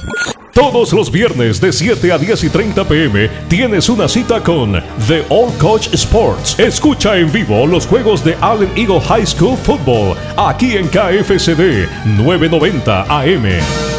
Todos los viernes de 7 a 10 y 30 p.m. tienes una cita con The Old Coach Sports. Escucha en vivo los juegos de Allen Eagle High School Football aquí en KFCD 990 AM.